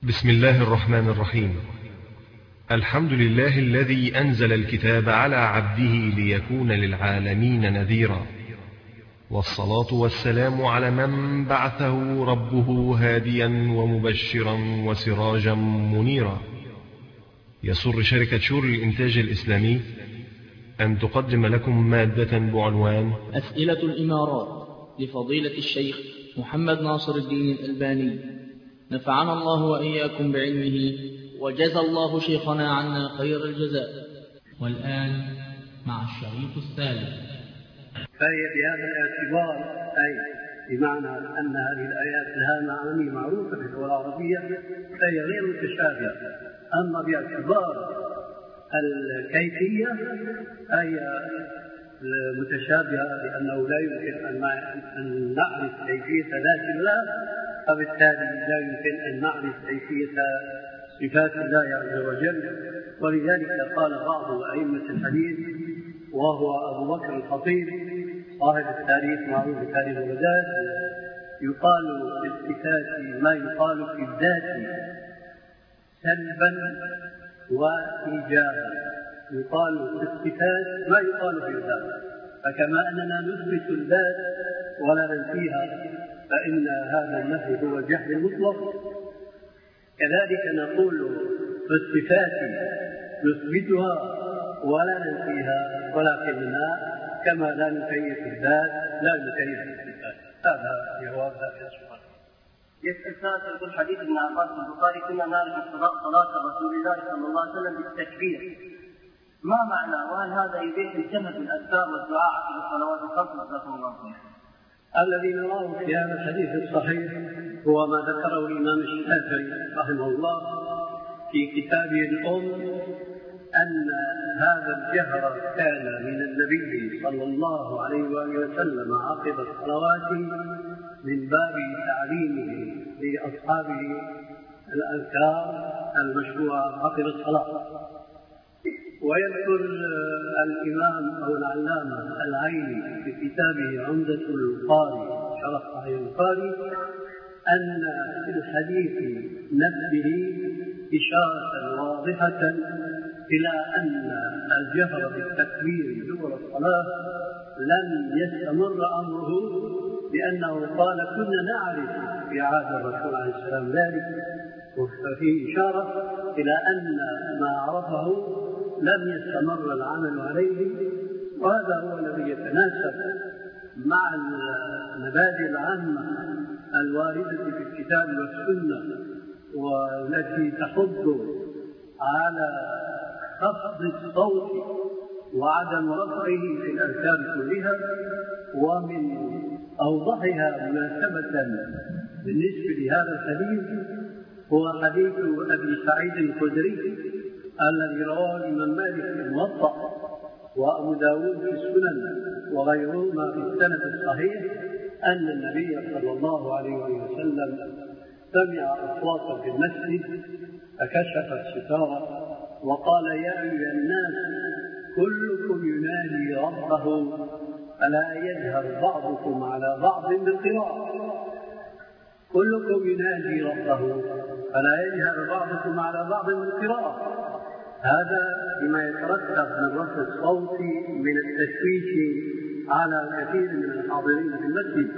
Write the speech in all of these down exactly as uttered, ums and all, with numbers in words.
بسم الله الرحمن الرحيم. الحمد لله الذي أنزل الكتاب على عبده ليكون للعالمين نذيرا، والصلاة والسلام على من بعثه ربه هاديا ومبشرا وسراجا منيرا. يسر شركة شور الإنتاج الإسلامي أن تقدم لكم مادة بعنوان أسئلة الإمارات لفضيلة الشيخ محمد ناصر الدين الألباني، نفعنا الله وإياكم بعلمه وجزى الله شيخنا عنا خير الجزاء. والآن مع الشريط الثالث. فهي بهذا الاعتبار أي بمعنى أن هذه الآيات لها معاني معروفة في اللغة العربية فهي غير متشابهة. أما باعتبار الكيفية أي متشابهة لأنه لا يمكن أن نعرف كيفية ذات الله، فبالتالي لا يمكن أن نعرف كيفية صفات الله عز وجل. ولذلك قال بعض أئمة الحديث وهو أبو بكر الخطيب صاحب التاريخ معروف تاريخ بغداد، يقال في الصفات ما يقال في الذات سلبا وإيجابا، يقال في الصفات ما يقال في الذات. فكما أننا نثبت الذات ولا ننفيها فإن هذا النفي هو الجهل المطلق، كذلك نقول في الصفات نثبتها ولا ننفيها، ولكننا كما لا نكيف الذات لا نكيف الصفات. هذا جواب هذا السؤال. يسأل سائل يقول حديث ابن عباس في البخاري كنا نعرف صلاة رسول الله صلى الله عليه وسلم بالتكبير، ما معنى؟ وهل هذا يبيح الجهد بالأذكار والدعاء في الصلوات الخمس؟ جزاكم الله خير. الذي نراه في هذا الحديث الصحيح هو ما ذكره الإمام الشافعي رحمه الله في كتابه الأم، أن هذا الجهر كان من النبي صلى الله عليه وآله وسلم عقب الصلوات من باب تعليمه لأصحابه الأذكار المشروعة عقب الصلاة. ويذكر الإمام أو العلامة العيني في كتابه عمدة القاري شرح صحيح البخاري أن في الحديث نفسه إشارة واضحة إلى أن الجهر بالتكبير دبر الصلاة لم يستمر أمره، لأنه قال كنا نعرف في عهد الرسول عليه السلام ذلك، وفيه إشارة إلى أن ما عرفه لم يستمر العمل عليه. وهذا هو الذي يتناسب مع المبادئ العامة الواردة في الكتاب والسنة والتي تحض على خفض الصوت وعدم رفعه في الأذكار كلها. ومن أوضحها مناسبة بالنسبة لهذا الحديث هو حديث أبي سعيد الخدري الذي رواه الإمام مالك في الموطأ وأبو داود في السنن وغيرهما في السند الصحيح أن النبي صلى الله عليه وسلم سمع أصواتا في المسجد فكشف الستار وقال يا أيها الناس كلكم ينادي ربه فلا يجهر بعضكم على بعض بالقراءة. كلكم ينادي ربه فلا يجهر بعضكم على بعض بالقراءة. هذا بما يترتب من رفع الصوت من التشويش على كثير من الحاضرين في المسجد،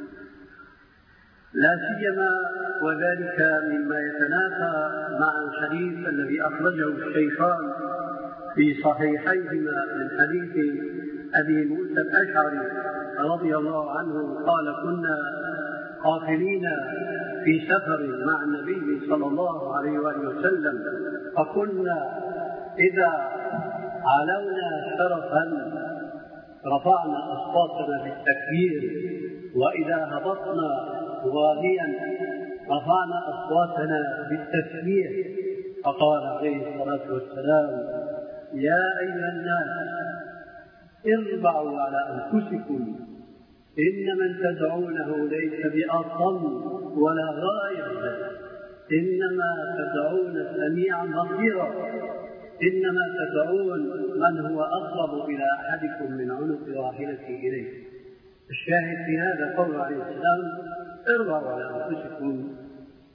لا سيما وذلك مما يتنافى مع الحديث الذي أخرجه الشيخان في صحيحيهما من حديث أبي موسى الأشعري رضي الله عنه قال كنا قافلين في سفر مع النبي صلى الله عليه وآله وسلم، فكنا إذا علونا شرفا رفعنا أصواتنا بالتكبير، وإذا هبطنا واهيا رفعنا أصواتنا بالتسبيح. فقال عليه الصلاة والسلام يا أيها الناس اربعوا على أنفسكم إن من تدعونه ليس بأصم ولا غائب، إنما تدعون سميعا بصيرا، إنما تدعون من هو أقرب إلى أحدكم من عنق راحلته إليه. الشاهد في هذا قول عليه السلام اربعوا على أنفسكم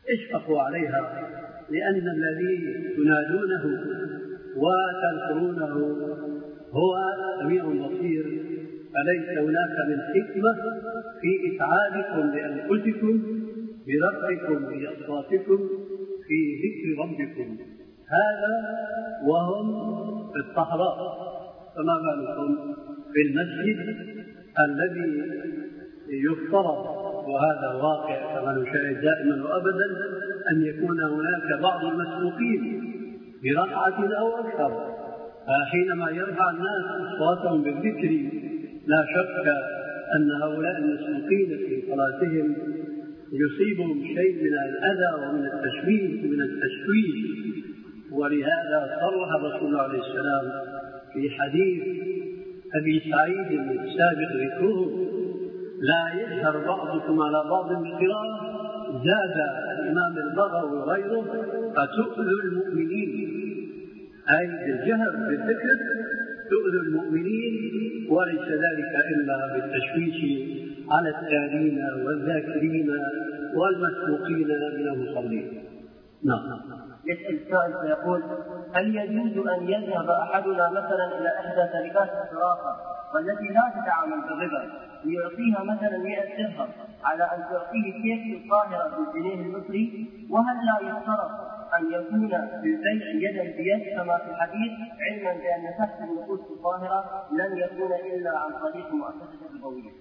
اشفقوا عليها، لأن الذي تنادونه وتذكرونه هو سميع بصير، فليس هناك من حكمة في إتعابكم لأنفسكم برفعكم بأصواتكم في ذكر ربكم، هذا وهم في الصحراء، فما بالكم في المسجد الذي يفترض، وهذا واقع كما نشاهد دائما وأبدا، أن يكون هناك بعض المسبوقين بركعة أو أكثر، حينما يرفع الناس أصواتهم بالذكر لا شك أن هؤلاء المسبوقين في صلاتهم يصيبهم شيء من الأذى ومن التشويش من التشويش ولهذا صرح رسول الله عليه السلام في حديث أبي سعيد السابق ذكره: لا يجهر بعضكم على بعض بالقراءة. زاد الإمام البغوي وغيره: فتؤذوا المؤمنين، أي بالجهر بالذكر تؤذوا المؤمنين، وليس ذلك إلا بالتشويش على التالين والذاكرين والمسبوقين من المصلين. نعم. يسأل السائل فيقول: هل يجوز أن يذهب أحدنا مثلا إلى إحدى شركات الصرافة والتي لا تتعامل بالربا ليعطيها مثلا مئة درهم على أن تعطيه كيس القاهرة بالجنيه المصري، وهل لا يفترض أن يكون بالبيع يدا بيد كما في الحديث، علما بأن سحب النقود في القاهرة لن يكون إلا عن طريق مؤسسة ربوية؟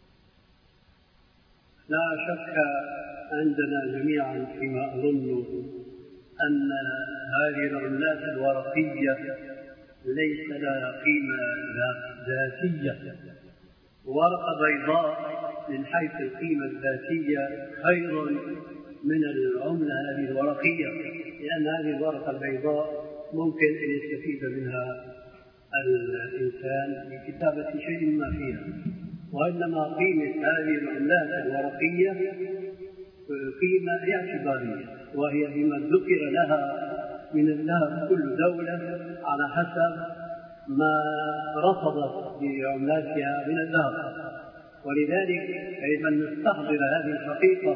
لا شك عندنا جميعا فيما أظن أن هذه العملات الورقية ليس لها قيمة ذاتية. ورقة بيضاء من حيث القيمة الذاتية خير من العملة هذه الورقية، لأن هذه الورقة البيضاء ممكن أن يستفيد منها الإنسان لكتابة شيء ما فيها، وإنما قيمة هذه العملات الورقية قيمة اعتبارية، وهي بما ذكر لها من الذهب كل دولة على حسب ما رفضت بعملاتها من الذهب. ولذلك يجب أن نستحضر هذه الحقيقة،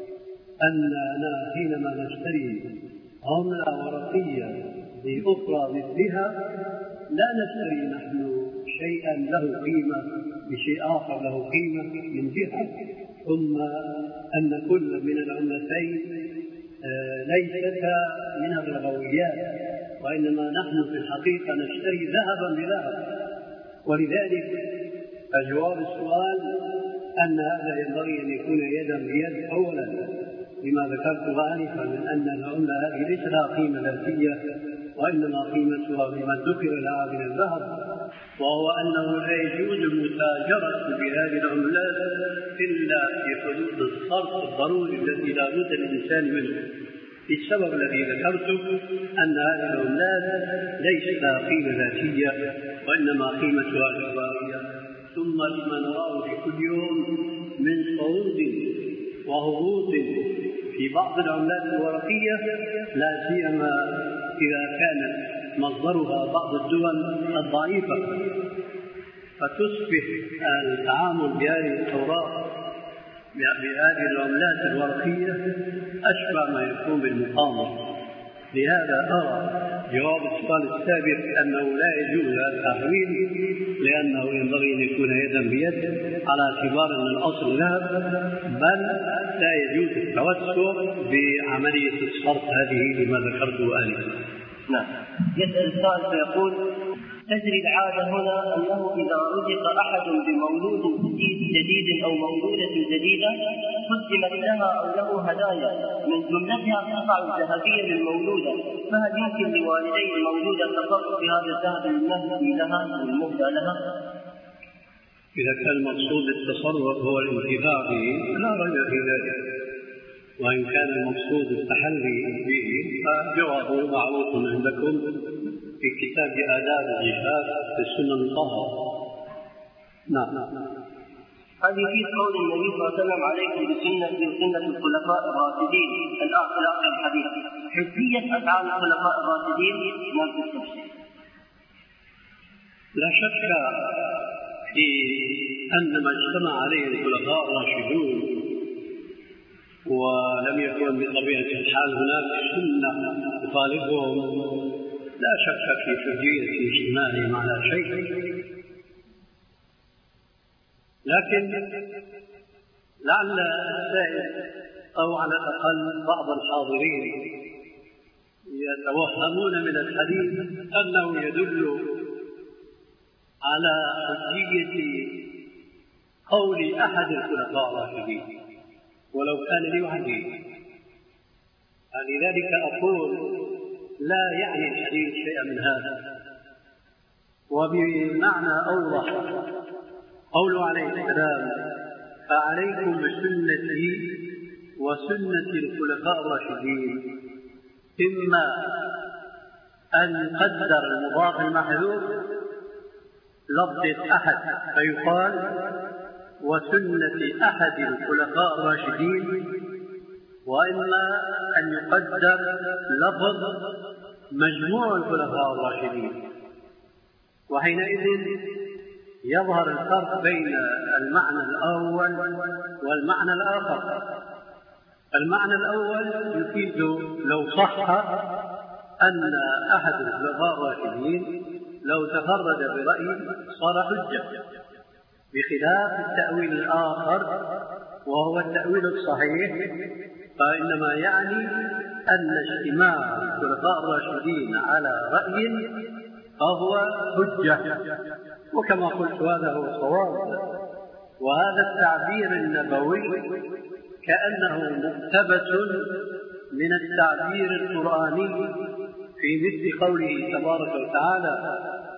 أننا حينما نشتري عملة ورقية بأخرى مثلها لا نشتري نحن شيئا له قيمة بشيء آخر له قيمة من جهة، ثم أن كل من العملتين ليستا من الربويات، وإنما نحن في الحقيقة نشتري ذهبا بذهب. ولذلك فجواب السؤال أن هذا ينبغي أن يكون يدا بيد أولا لما ذكرت آنفا من أن العملة هذه ليس لها قيمة ذاتية، وإنما قيمتها بما ذكر لها من الذهب، وهو أنه لا يجوز المتاجرة بهذه العملات إلا في حدود الصرف الضروري الذي لا بد للإنسان منه، السبب الذي ذكرته أن هذه العملات ليس لها قيمة ذاتية وإنما قيمتها اعتبارية. ثم لما نراه في كل يوم من صعود وهبوط في بعض العملات الورقية، لا سيما إذا كانت مصدرها بعض الدول الضعيفة، فتصبح التعامل بهذه الأوراق بهذه العملات الورقية أشبه ما يكون بالمقامرة. لهذا أرى جواب السؤال السابق أنه لا يجوز التحويل، لأنه ينبغي أن يكون يدا بيد على اعتبار أن الأصل ذهب، بل لا يجوز التوسع بعملية الصرف هذه لما ذكرته آنفا. نعم. يسأل السائل فيقول: تجري العادة هنا أنه إذا رزق أحد بمولود جديد جديد أو مولودة جديدة قدمت لها أو له هدايا من جملتها قطع ذهبية للمولودة، فهل يمكن لوالدي المولودة التصرف في هذا الذهب المهدي لها والمهدى لها؟ إذا كان المقصود التصرف هو الانتفاع به لا رجع في ذلك، وإن كان المقصود التحلي به فجوابه معروف عندكم في كتاب آداب الزفاف في السنن الطاهرة. نعم. هذه في قول النبي صلى الله عليه وسلم: عليكم بسنة سنة الخلفاء الراشدين الآخر آخر الحديث. حجية أفعال الخلفاء الراشدين نفس التفسير. لا شك في أن ما اجتمع عليه الخلفاء الراشدون ولم يكن بطبيعة الحال هناك سنة تخالفهم، لا شك في حجية اجتماعهم على شيء، لكن لعل السائل أو على الأقل بعض الحاضرين يتوهمون من الحديث أنه يدل على حجية قول أحد الخلفاء الراشدين ولو كان لوحده. لذلك أقول لا يعني الحديث شيئا من هذا. وبمعنى أوضح قوله عليه السلام: فعليكم بسنتي وسنة الخلفاء الراشدين، إما أن يقدر المضاف المحذوف لفظ أحد فيقال وسنة أحد الخلفاء الراشدين، وإما أن يقدر لفظ مجموع الخلفاء الراشدين، وحينئذ يظهر الفرق بين المعنى الأول والمعنى الآخر. المعنى الأول يفيد لو صح أن أحد الخلفاء الراشدين لو تفرد برأي صار حجة، بخلاف التأويل الآخر وهو التأويل الصحيح، فإنما يعني أن اجتماع الخلفاء الراشدين على رأي فهو حجة، وكما قلت هذا هو الصواب. وهذا التعبير النبوي كأنه مقتبس من التعبير القرآني في مثل قوله تبارك وتعالى: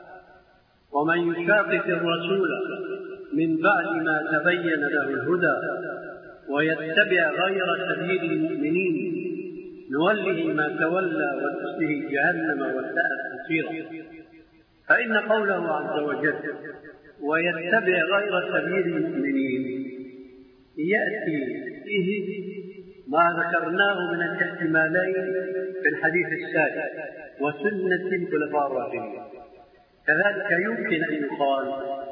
ومن يشاقق الرسول من بعد ما تبين له الهدى ويتبع غير سبيل المؤمنين نوله ما تولى ونصله جهنم وساءت مصيرا. فإن قوله عز وجل ويتبع غير سبيل المؤمنين يأتي فيه ما ذكرناه من الاحتمالين في الحديث السابق وسنة الخلفاء الراشدين. كذلك يمكن أن يقال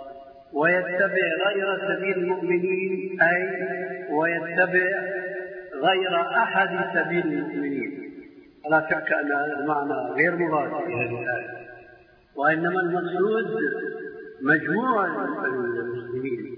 ويتبع غير سبيل المؤمنين، أي ويتبع غير أحد سبيل المؤمنين. لا شك أن هذا المعنى غير مراد في هذه الآية، وإنما المقصود مجموع المسلمين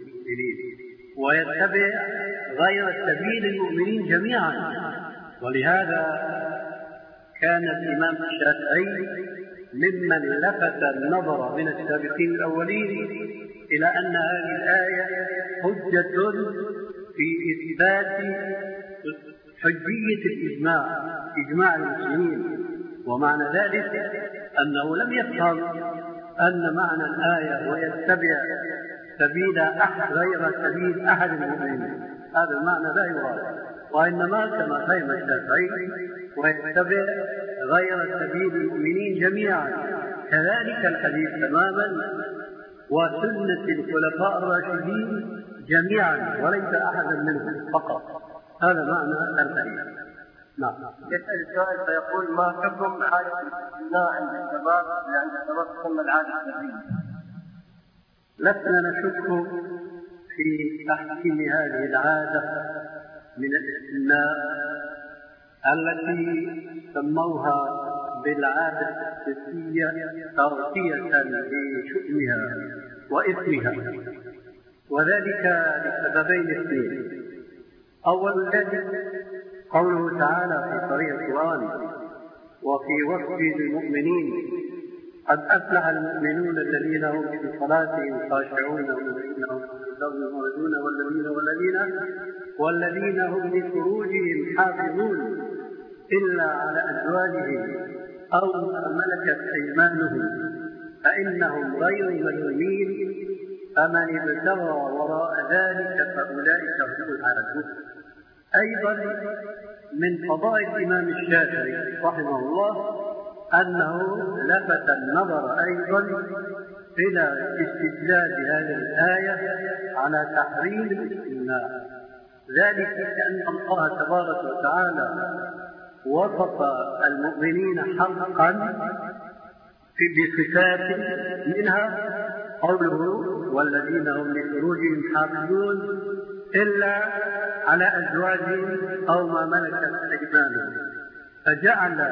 ويتبع غير سبيل المؤمنين جميعا. ولهذا كان الإمام الشافعي ممن لفت النظر من السابقين الأولين إلى أن هذه الآية حجة في إثبات حجية الإجماع، إجماع المسلمين. ومعنى ذلك أنه لم يفهم أن معنى الآية ويتبع سبيل أحد غير سبيل أحد المؤمنين، هذا المعنى لا يراد، وإنما كما فهم الشافعي ويتبع غير سبيل المؤمنين جميعا. كذلك الحديث تماما وسنة الخلفاء الراشدين جميعا وليس أحدا منهم فقط، هذا معنى الحديث. نعم. يسأل السؤال فيقول: ما حكم عادة الاستثناء عند الشباب لأن الشباب تسمى العادة الشرعية؟ لسنا نشك في تحكيم هذه العادة من الاستثناء التي سموها بالعادة السياسية ترقية لشؤمها وإثمها، وذلك لسببين اثنين. أول ذلك قوله تعالى في صريح القرآن: وفي وصف المؤمنين قد أفلح المؤمنون الذين هم في صلاتهم خاشعون والذين هم يصلون والذين والذين والذين هم لفروجهم حافظون إلا على أزواجهم أو ملكت أيمانهم فإنهم غير ملومين فمن ابتغى وراء ذلك فأولئك هم العادون. أيضا من فضائل الإمام الشافعي رحمه الله أنه لفت النظر أيضا إلى استدلال هذه الآية على تحريم الاستثناء، ذلك لأن الله تبارك وتعالى وصف المؤمنين حقا بصفات منها قوله: والذين هم لفروجهم حافظون إلا على أزواجهم أو ما ملكت أيمانهم، فجعل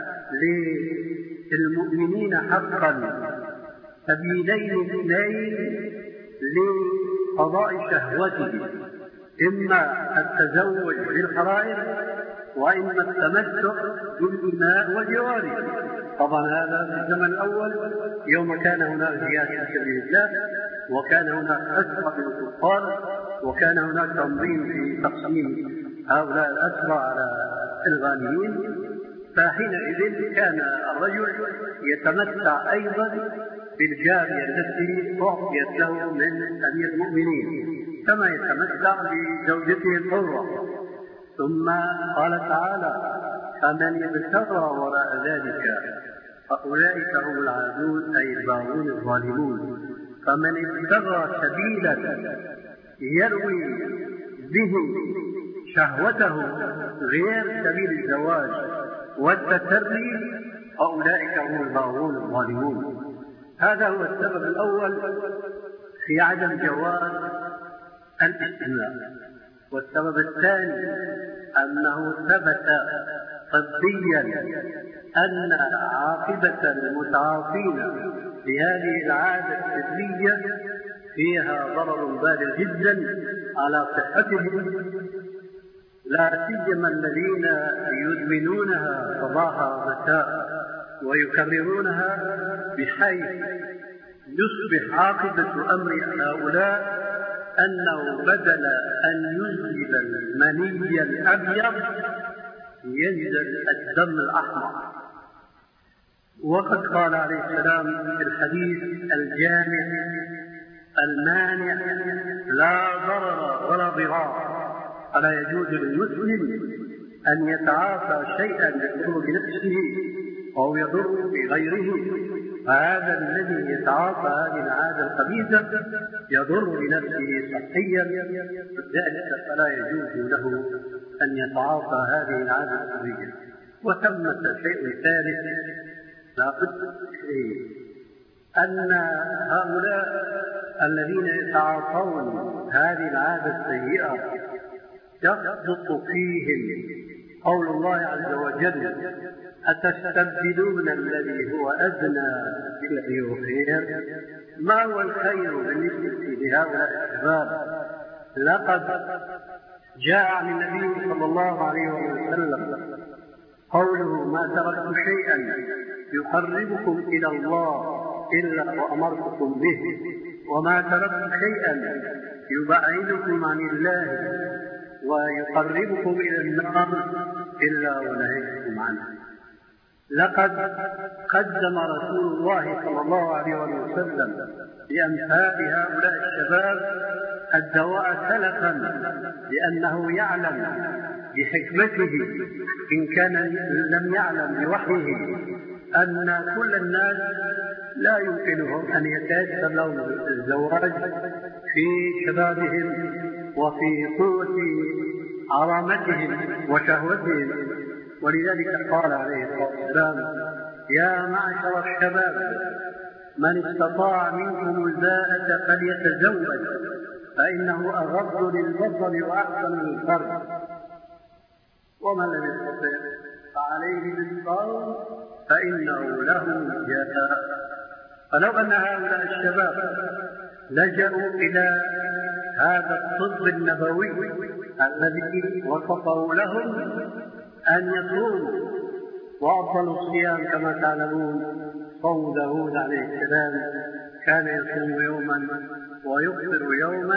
للمؤمنين حقا سبيلين اثنين لقضاء شهوتهم، إما التزوج بالحرائر وإما التمتع بالإماء والجواري. طبعا هذا في الزمن الأول يوم كان هناك جهاد في سبيل الله، وكان هناك أسرى بالكفار، وكان هناك تنظيم في تقسيم هؤلاء الأسرى على الغانمين، فحينئذ كان الرجل يتمتع أيضا بالجارية التي أعطيت له من أمير المؤمنين كما يتمتع بزوجته الحرة. ثم قال تعالى: فمن ابتغى وراء ذلك فأولئك هم العادون، أي الباغون الظالمون. فمن ابتغى سبيلا يروي به شهوته غير سبيل الزواج والتسري فأولئك هم الباغون الظالمون. هذا هو السبب الأول في عدم جواز الاجتماع. والسبب الثاني أنه ثبت طبيا أن عاقبة المتعاطين بهذه العادة السرية فيها ضرر بالغ جدا على صحتهم، لا سيما الذين يدمنونها صباحا ومساء ويكررونها، بحيث يصبح عاقبة أمر هؤلاء أنه بدل أن ينزل المني الأبيض ينزل الدم الأحمر. وقد قال عليه السلام في الحديث الجامع المانع: لا ضرر ولا ضرار، فلا يجوز للمسلم أن يتعاطى شيئا يضر بنفسه أو يضر بغيره. فهذا الذي يتعاطى هذه العادة الخبيثة يضر بنفسه صحيا، ذلك فلا يجوز له أن يتعاطى هذه العادة الخبيثة. وثمة شيء ثالث لا بد فيه، أن هؤلاء الذين يتعاطون هذه العادة السيئة يصدق فيهم قول الله عز وجل: أتستبدلون الذي هو أدنى بالذي هو خير. ما هو الخير بالنسبة لهؤلاء الشباب؟ لقد جاء عن النبي صلى الله عليه وسلم قوله: ما تركت شيئا يقربكم إلى الله إلا وأمرتكم به، وما تركت شيئا يبعدكم عن الله ويقربكم إلى النار إلا ونهيتكم عنه. لقد قدم رسول الله صلى الله عليه وسلم لأمثال هؤلاء الشباب الدواء سلفا، لأنه يعلم بحكمته إن كان لم يعلم بوحيه أن كل الناس لا يمكنهم أن يتيسر لهم الزواج في شبابهم وفي قوة عظمتهم وشهوتهم. ولذلك قال عليه الصلاة والسلام: يا معشر الشباب من استطاع منكم الباءة فليتزوج فإنه أغض للبصر وأحسن للفرج، ومن لم يستطع فعليه بالصوم فإنه له وجاء. فلو أن هؤلاء الشباب لجأوا إلى هذا الطب النبوي الذي وصفه لهم أن يصوموا، وأفضل الصيام كما تعلمون صوم داود عليه السلام، كان يصوم يوما ويفطر يوما،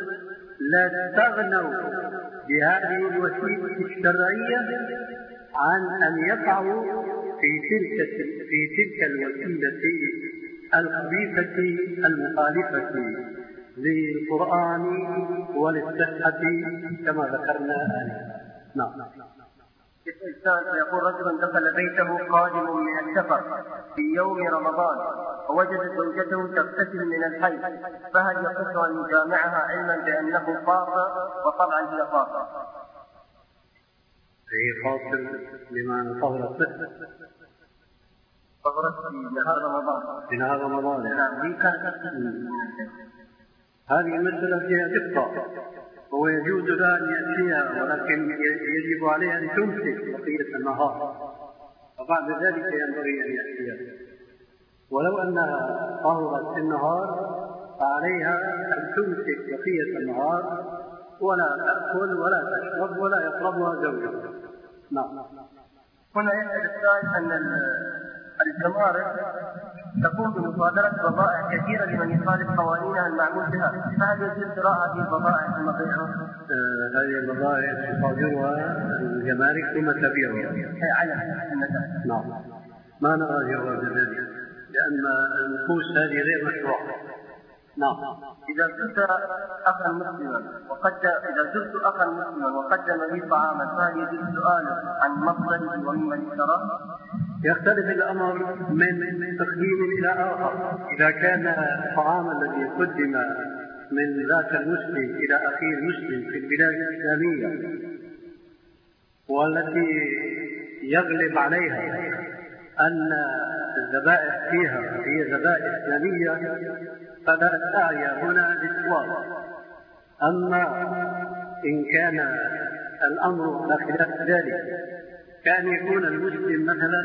لا تستغنوا بهذه الوسيلة الشرعية عن أن يقعوا في تلك في تلك الوسيلة الخبيثة المخالفة للقرآن وللصحة كما ذكرنا آنفا. نعم. الإنسان يقول: رجل دخل بيته قادم من السفر في يوم رمضان ووجد زوجته تغتسل من الحيض، فهل يصح أن يجامعها علما بأنه طاهر؟ وطبعا هي طاهرة. هي خاصة لمن طهرت طهرت في نهار رمضان. في نهار رمضان. نعم. هي كانت هذه المسألة فيها دقة، هو يجوز له أن يأتيها، ولكن يجب عليه أن تمسك بقية النهار، وبعد ذلك ينبغي أن يأتيها. ولو أنها طهرت في النهار فعليها أن تمسك بقية النهار ولا تأكل ولا تشرب ولا يقربها زوجها. نعم. هنا يسأل السائل أن الجمارك تقوم بمصادرة بضائع كثيرة لمن يخالف قوانينها المعمول بها، فهل يجوز شراء هذه البضائع ثم بيعها؟ هذه البضائع تصادرها الجمارك ثم تبيعها. هي علم النتائج. نعم. ما نرى جواز ذلك لأن النفوس هذه غير مشروعة. نعم. إذا زرت أخا مسلما وقدم إذا زرت أخا مسلما وقدم لي طعاما فهل يجوز سؤاله عن مصدره وممن اشتراه؟ يختلف الأمر من تقديم إلى آخر. إذا كان الطعام الذي قدم من ذاك المسلم إلى أخيه المسلم في البلاد الإسلامية والتي يغلب عليها أن الذبائح فيها هي ذبائح إسلامية فلا داعي هنا للسؤال. أما إن كان الأمر على خلاف ذلك كان يكون المسلم مثلا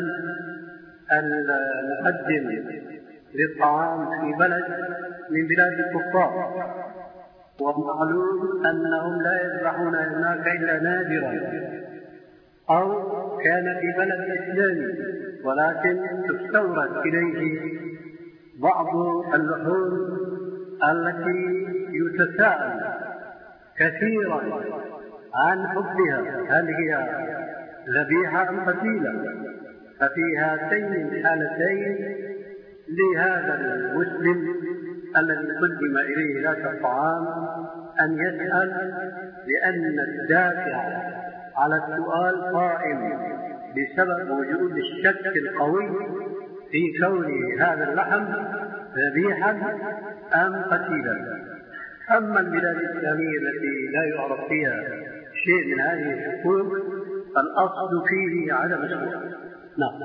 المقدم للطعام في بلد من بلاد الكفار ومعلوم أنهم لا يذبحون هناك إلا نادرا، أو كان في بلد إسلامي ولكن تستورد إليه بعض اللحوم التي يتساءل كثيرا عن حبها هل هي ذبيحة أم قتيلة، ففي هاتين الحالتين لهذا المسلم الذي قدم إليه ذاك الطعام أن يسأل، لأن الدافع على السؤال قائم بسبب وجود الشك القوي في كون هذا اللحم ذبيحا أم قتيلا. أما البلاد الإسلامية التي لا يعرف فيها شيء من هذه الحقوق فالأصل فيه عدم السؤال. نعم.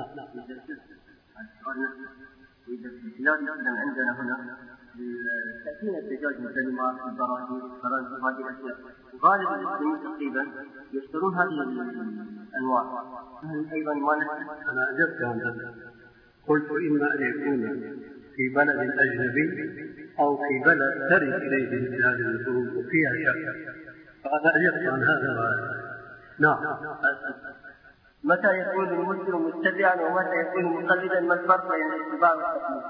وإذا في البلاد مثلا عندنا هنا تأتينا الدجاج مثل ما في البراجيل براجيل هذه الأشياء، وغالب المسلمين تقريبا يشترون هذه الأنواع، فهل أيضا ما نحن؟ أنا أجبت عن هذا، قلت إما أن يكون في بلد أجنبي أو في بلد ترد إليه مثل هذه اللحوم وفيها شك، فأنا أجبت عن هذا. نعم. متى يكون المسلم متبعا ومتى يكون مقلدا؟ ما الفرق بين الاتباع والتقليد؟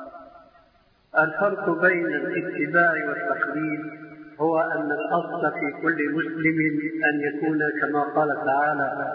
الفرق بين الاتباع والتقليد هو أن الأصل في كل مسلم أن يكون كما قال تعالى: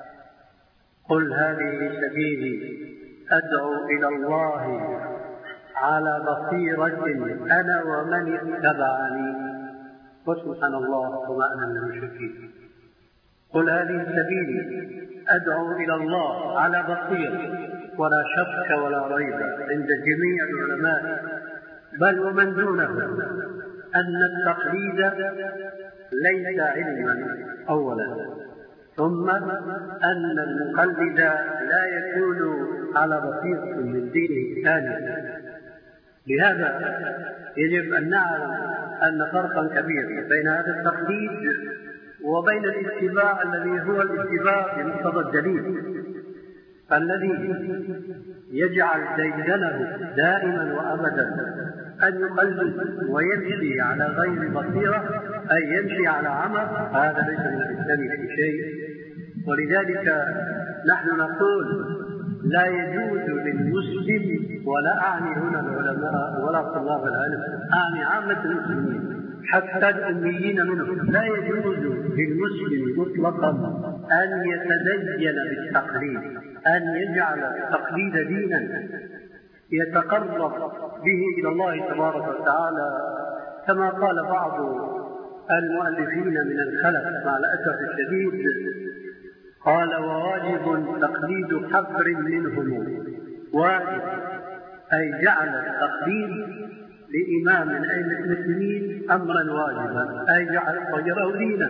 قل هذه سبيلي أدعو إلى الله على بصيرة أنا ومن اتبعني وسبحان الله وما أنا من المشركين. قل هذه سبيلي أدعو إلى الله على بصيرة، ولا شك ولا ريب عند جميع العلماء بل ومن دونهم أن التقليد ليس علما أولا، ثم أن المقلد لا يكون على بصيرة من دينه ثانيا. لهذا يجب أن نعلم أن فرقا كبيرا بين هذا التقليد وبين الاتباع الذي هو الاتباع بمقتضى الدليل، الذي يجعل ديدنه دائما وأبدا أن يقلد ويمشي على غير بصيرة، أي يمشي على عمى، هذا ليس من الإسلام في شيء. ولذلك نحن نقول لا يجوز للمسلم، ولا أعني هنا العلماء ولا طلاب العلم، أعني عامة المسلمين حتى الأميين منهم، لا يجوز للمسلم مطلقا أن يتدين بالتقليد، أن يجعل التقليد دينا يتقرب به إلى الله تبارك وتعالى، كما قال بعض المؤلفين من الخلف مع الأسف الشديد، قال: وواجب تقليد حبر منهم واجب، أي جعل التقليد لإمام من أئمة المسلمين أمرا واجبا، أي جعل غيره دينا.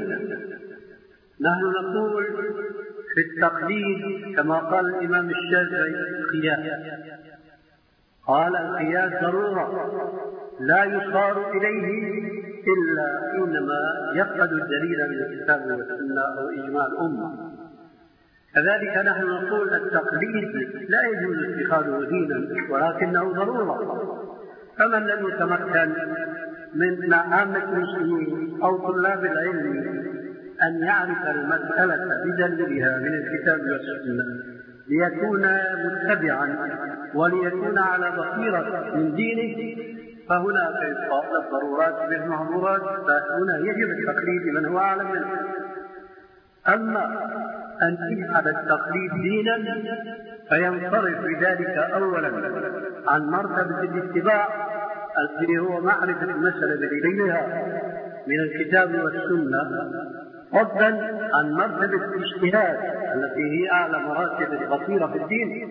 نحن نقول في التقليد كما قال الإمام الشافعي: قياس. قال: القياس ضرورة لا يصار إليه إلا حينما يفقد الدليل من الكتاب والسنة أو إجماع الأمة. كذلك نحن نقول التقليد لا يجوز اتخاذه دينا ولكنه ضرورة، فمن لم يتمكن من عامة المسلمين أو طلاب العلم أن يعرف المسألة بدليلها من الكتاب والسنة ليكون متبعا وليكون على بصيرة من دينه، فهناك إسقاط الضرورات بالمحظورات، فهنا يجب التقليد من هو أعلم منه. أما أن يجعل التقليد دينا فينصرف بذلك أولا عن مرتبة الاتباع الذي هو معرفة المسألة بدليلها من الكتاب والسنة، فضلا عن مرتبة الاجتهاد التي هي أعلى مراتب البصيرة في الدين.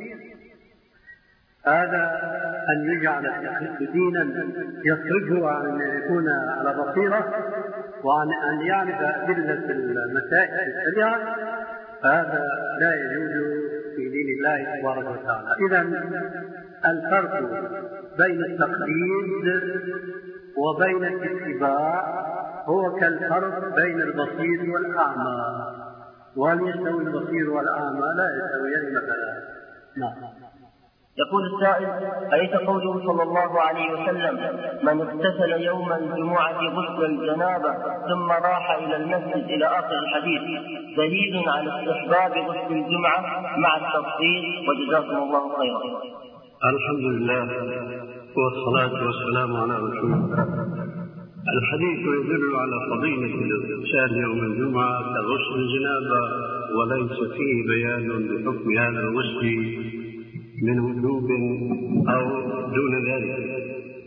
هذا أن يجعل التقليد دينا يصرفه عن أن يكون على بصيرة وعن أن يعرف أدلة المسائل الشريعة، فهذا لا يجوز في دين الله تبارك وتعالى. إذن الفرق بين التقليد وبين الاتباع هو كالفرق بين البصير والأعمى، وهل يستوي البصير والأعمى؟ لا يستويان مثلا. نعم. يقول السائل: أليس قوله صلى الله عليه وسلم من اغتسل يوم الجمعة غسل الجنابة ثم راح إلى المسجد إلى آخر الحديث دليل على استحباب غسل الجمعة مع التفصيل؟ وجزاكم الله خيرا. الحمد لله والصلاة والسلام على رسول الله. الحديث يدل على فضيلة الاغتسال يوم الجمعة كغسل الجنابة، وليس فيه بيان بحكم هذا الغسل من وجوب أو دون ذلك،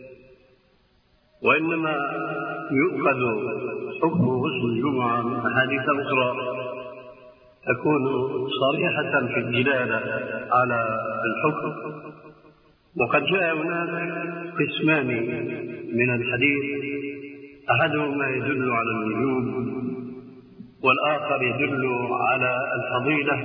وإنما يؤخذ حكم غسل الجمعة من أحاديث أخرى تكون صريحة في الدلالة على الحكم. وقد جاء هناك قسمان من الحديث، أحدهما يدل على الوجوب والآخر يدل على الفضيلة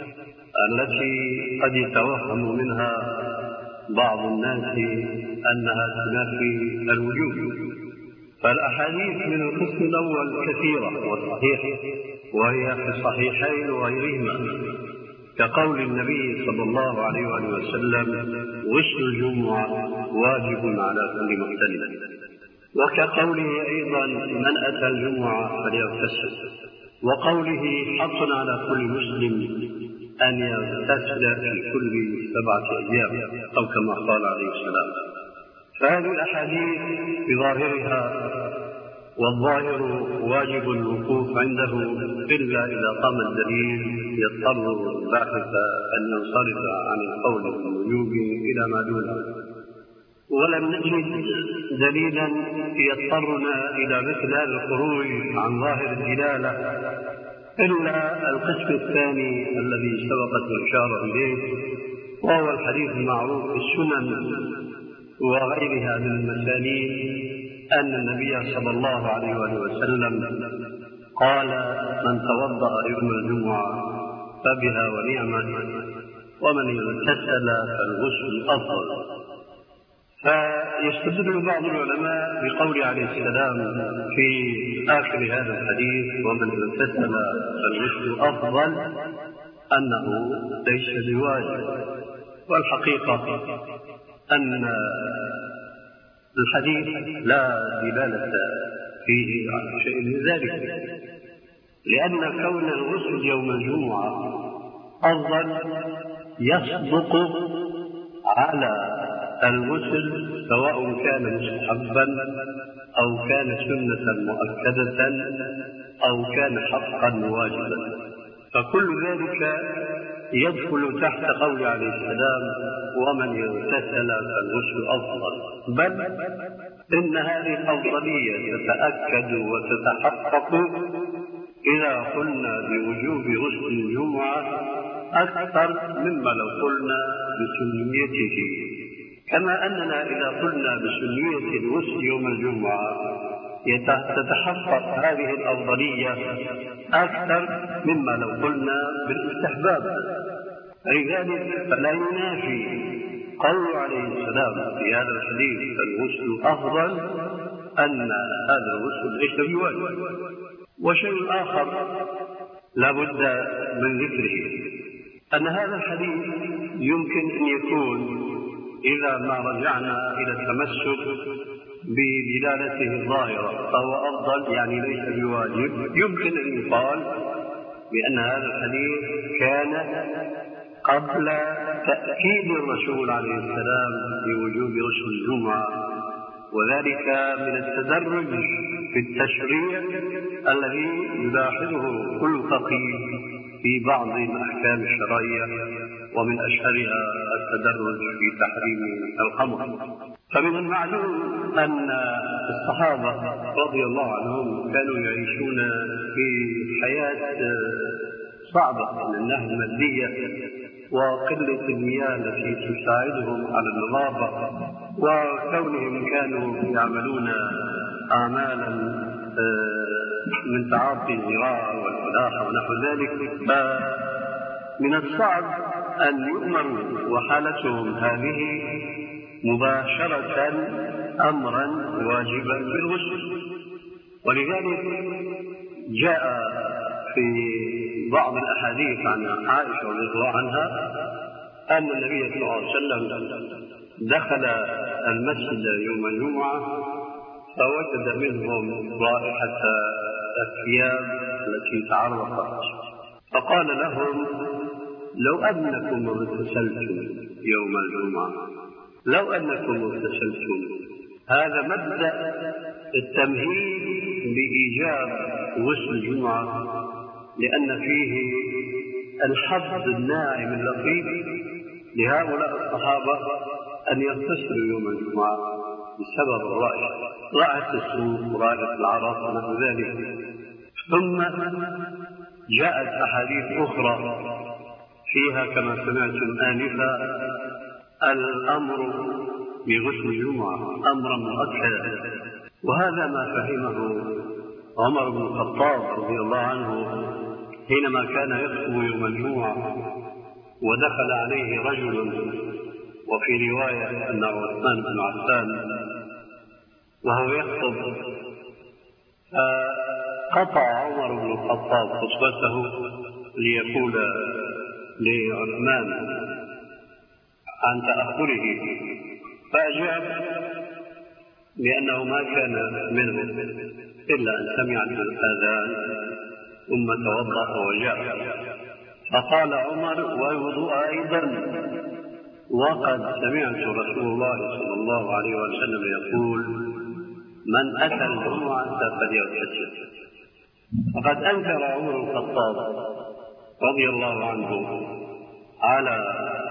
التي قد يتوهم منها بعض الناس أنها تنافي الوجوب. فالأحاديث من القسم الأول كثيرة وصحيحة، وهي في الصحيحين وغيرهما، كقول النبي صلى الله عليه وسلم: غسل الجمعة واجب على كل محتلم، وكقوله أيضا: من أتى الجمعة فليغتسل، وقوله: حق على كل مسلم أن يغتسل في كل سبعة أيام، أو كما قال عليه السلام. فهذه الأحاديث بظاهرها، والظاهر واجب الوقوف عنده إلا إذا قام الدليل يضطر الباحث أن ينصرف عن القول بالوجوب إلى ما دونه. ولم نجد دليلا يضطرنا إلى مثل هذا الخروج عن ظاهر الدلالة إلا القسم الثاني الذي سبقت الإشارة إليه، وهو الحديث المعروف في السنن وغيرها من المسانيد أن النبي صلى الله عليه وسلم قال: من توضأ يوم الجمعة فبها ونعمة، ومن اغتسل فالغسل أفضل. فيستدل بعض العلماء بقول عليه السلام في آخر هذا الحديث: ومن اغتسل فالغسل أفضل، أنه ليس بواجب. والحقيقة أن الحديث لا دلالة فيه على شيء من ذلك، لأن كون الغسل يوم الجمعة أفضل يصدق على الغسل سواء كان مستحبا أو كان سنة مؤكدة أو كان حقا واجبا، فكل ذلك يدخل تحت قول عليه السلام: ومن يغتسل فالغسل أفضل. بل إن هذه الأفضلية تتأكد وتتحقق إذا قلنا بوجوب غسل الجمعة أكثر مما لو قلنا بسنيته، كما أننا إذا قلنا بسنية الغسل يوم الجمعة تتحقق هذه الأفضلية أكثر مما لو قلنا بالاستحباب. لذلك فلا ينافي قول عليه السلام في هذا الحديث: الغسل أفضل، أن هذا الغسل ليس بواجب. وشيء آخر لا بد من ذكره، أن هذا الحديث يمكن أن يكون إذا ما رجعنا إلى التمسك بدلالته الظاهرة فهو أفضل، يعني ليس بواجب. يمكن أن يقال بأن هذا الحديث كان قبل تأكيد الرسول عليه السلام بوجوب غسل الجمعة، وذلك من التدرج في التشريع الذي يلاحظه كل فقيه في بعض الأحكام الشرعية، ومن أشهرها التدرج في تحريم الخمر. فمن المعلوم أن الصحابة رضي الله عنهم كانوا يعيشون في حياة صعبة من الناحية المادية، وقلة المياه التي تساعدهم على النظافة، وكونهم كانوا يعملون أعمالا من تعاطي الزراعة والفلاحة ونحو ذلك، فمن الصعب أن يؤمروا وحالتهم هذه مباشرة أمرا واجبا بالغسل. ولذلك جاء في بعض الأحاديث عن عائشة رضي الله عنها أن النبي صلى الله عليه وسلم دخل المسجد يوم الجمعة فوجد منهم رائحة الثياب التي تعرفت، فقال لهم: لو أنكم اغتسلتم يوم الجمعة، لو أنكم اغتسلتم. هذا مبدأ التمهيد بإيجاب غسل الجمعة، لأن فيه الحظ الناعم اللطيف لهؤلاء الصحابة أن يغتسلوا يوم الجمعة بسبب الرائحة، رائحة السوق ورائحة العرق ونحو ذلك. ثم جاءت أحاديث أخرى فيها كما سمعتم آنفا الأمر بغسل الجمعة أمرا مؤكدا، وهذا ما فهمه عمر بن الخطاب رضي الله عنه حينما كان يخطب يوم الجمعة ودخل عليه رجل، وفي رواية أن عثمان بن عفان وهو يخطب، فقطع عمر بن الخطاب خطبته ليقول لعثمان عن تأخره، فأجاب لأنه ما كان منه إلا أن سمع الآذان ثم توضأ وجاء. فقال عمر: والوضوء أيضا، وقد سمعت رسول الله صلى الله عليه وسلم يقول: من أتى الجمعة فليغتسل. فقد أنكر عمر الخطاب رضي الله عنه على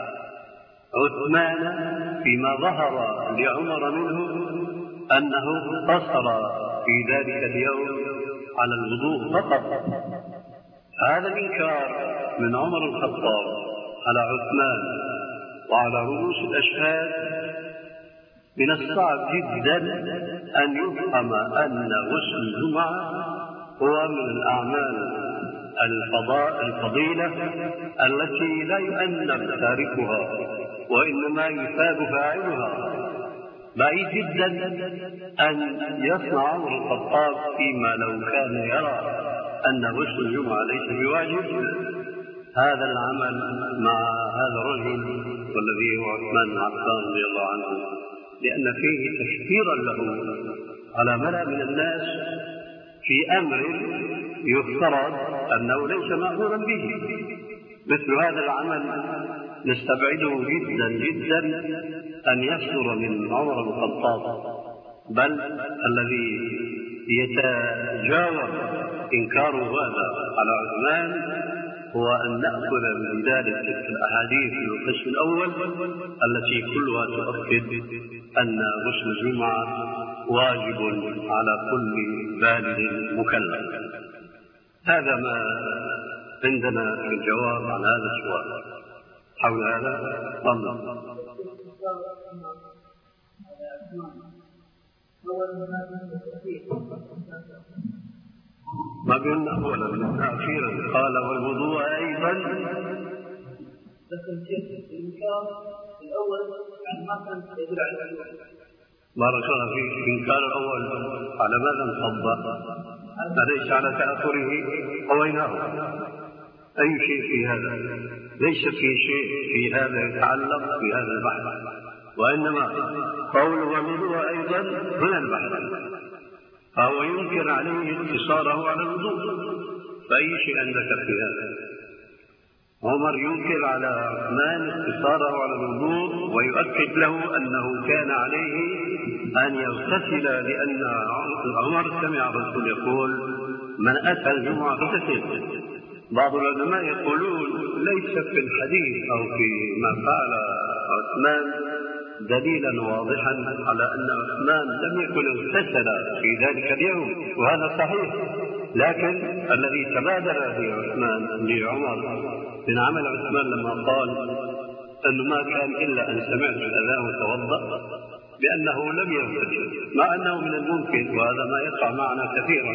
عثمان فيما ظهر لعمر منه أنه اقتصر في ذلك اليوم على الوضوء فقط. هذا الإنكار من عمر الخطاب على عثمان وعلى رؤوس الأشهاد من الصعب جدا أن يفهم أن غسل الجمعة هو من الأعمال الفضاء الفضيلة التي لا يؤنب تاركها وإنما يثاب فاعلها. بعيد جدا أن يصنع عمر الخطاب فيما لو كان يرى أن غسل الجمعة ليس بواجب هذا العمل مع هذا الرجل والذي هو عثمان بن عفان رضي الله عنه، لأن فيه تشكيرا له على ملأ من الناس في أمر يفترض أنه ليس مأمورا به. مثل هذا العمل نستبعده جدا جدا أن يصدر من عمر بن الخطاب، بل الذي يتجاوز إنكاره هذا على عثمان هو أن نأخذ من ذلك الأحاديث في القسم الأول التي كلها تؤكد أن غسل الجمعة واجب على كل بالغ مكلف. هذا ما عندنا في الجواب عن هذا السؤال. حول هذا تفضل. ما بين أولا من أخيرا قال والوضوء أيضا. لكن الإنكار الأول يعني ما كان يدل على بارك الله فيك. إن كان الأول على ماذا انصب أليس على تأثره قويناه؟ أي شيء في هذا؟ ليس في شيء في هذا يتعلق بهذا البحث، وإنما قول ومنه أيضا من البحث، فهو ينكر عليه اقتصاره على الوضوء. فأي شيء عندك في هذا؟ عمر ينكر على عثمان اقتصاره على الوضوء ويؤكد له أنه كان عليه أن يغتسل، لأن عمر سمع الرسول يقول من أتى الجمعة فاغتسل. بعض العلماء يقولون ليس في الحديث أو في ما فعل عثمان دليلا واضحا على أن عثمان لم يكن اغتسل في ذلك اليوم، وهذا صحيح، لكن الذي تبادر به عثمان لعمر من عمل عثمان لما قال أنه ما كان إلا أن سمعت الأذان وتوضأ بأنه لم يغتسل، مع أنه من الممكن، وهذا ما يقع معنا كثيرا،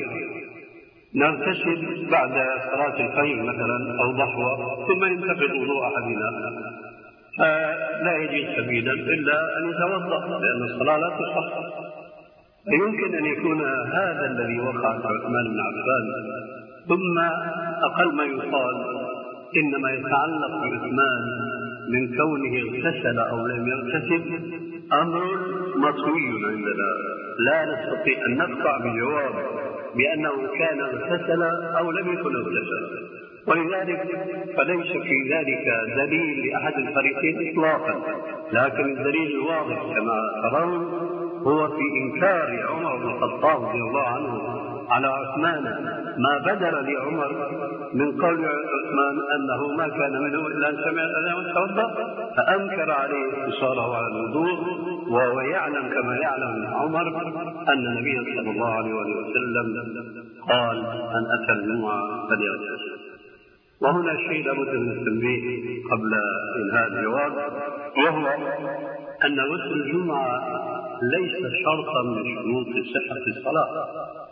نغتسل بعد صلاة الفجر مثلا أو ضحوة ثم ينتقل وضوء أحدنا، فلا يجد سبيلا إلا أن يتوضأ لأن الصلاة لا تصح. يمكن أن يكون هذا الذي وقع في عثمان بن عفان. ثم أقل ما يقال إنما يتعلق بعثمان من كونه اغتسل أو لم يغتسل أمر مطوي عندنا، لا نستطيع أن نقطع بجواب بأنه كان اغتسل أو لم يكن اغتسل، ولذلك فليس في ذلك دليل لأحد الفريقين إطلاقا. لكن الدليل الواضح كما ترون هو في إنكار عمر بن الخطاب رضي الله عنه على عثمان ما بدل لعمر من قول عثمان أنه ما كان منه إلا أن سمع الأذان وتوضأ، فأنكر عليه اقتصاره على الوضوء، وهو يعلم كما يعلم عمر أن النبي صلى الله عليه وسلم قال أن أتى الجمعة فليغتسل. وهنا شيء لابد من التنبيه قبل إنهاء الجواب، وهو أن غسل الجمعة ليس شرطا من شروط صحة الصلاة،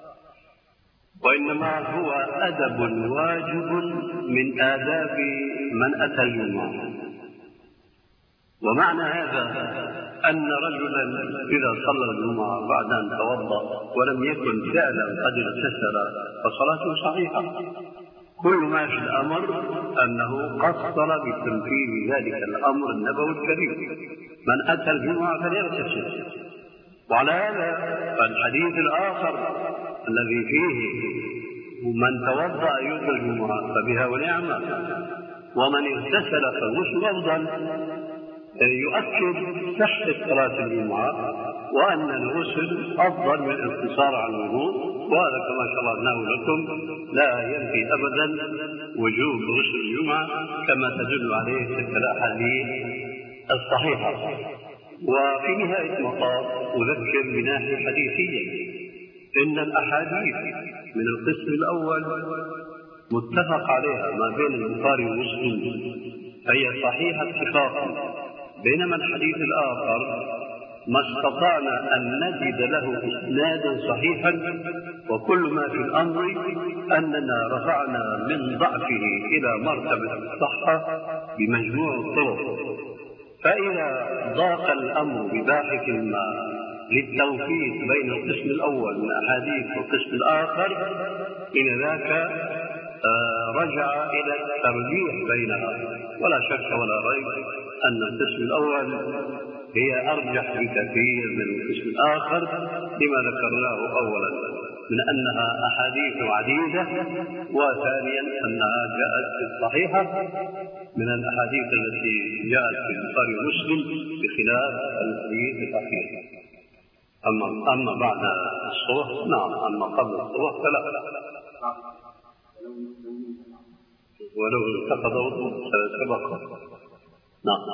وإنما هو أدب واجب من آداب من أتى الجمعة. ومعنى هذا أن رجلا إذا صلى الجمعة بعد أن توضأ ولم يكن فعلا قد اغتسل فصلاته صحيحة. كل ما في الأمر أنه قصر بتنفيذ ذلك الأمر النبوي الكريم، من أتى الجمعة فليغتسل. وعلى هذا فالحديث الآخر الذي فيه من توضأ يوم الجمعة فبها ونعمة ومن اغتسل فالغسل أفضل، يؤكد صحة صلاة الجمعة وأن الغسل أفضل من الاقتصار على الوضوء. وهذا كما شرحناه لكم لا ينفي أبدا وجوب غسل الجمعة كما تدل عليه تلك الأحاديث الصحيحة. وفي نهاية المطاف أذكر بناحية حديثية، إن الأحاديث من القسم الأول متفق عليها ما بين البخاري ومسلم فهي صحيحة اتفاقا، بينما الحديث الآخر ما استطعنا أن نجد له إسنادا صحيحا، وكل ما في الأمر أننا رفعنا من ضعفه إلى مرتبة الصحة بمجموع الطرق. فإذا ضاق الأمر بباحث ما للتوفيق بين القسم الأول من الأحاديث والقسم الآخر، إلى ذاك رجع إلى الترجيح بينها. ولا شك ولا ريب أن القسم الأول هي أرجح بكثير من القسم الآخر لما ذكرناه أولا من أنها أحاديث عديدة، وثانيا أنها جاءت في الصحيحة من الأحاديث التي جاءت في البخاري ومسلم بخلاف الحديث الأخير. أما أما بعد الصبح نعم، أما قبل الصبح فلا، ولو انتقض وضوء سبق. نعم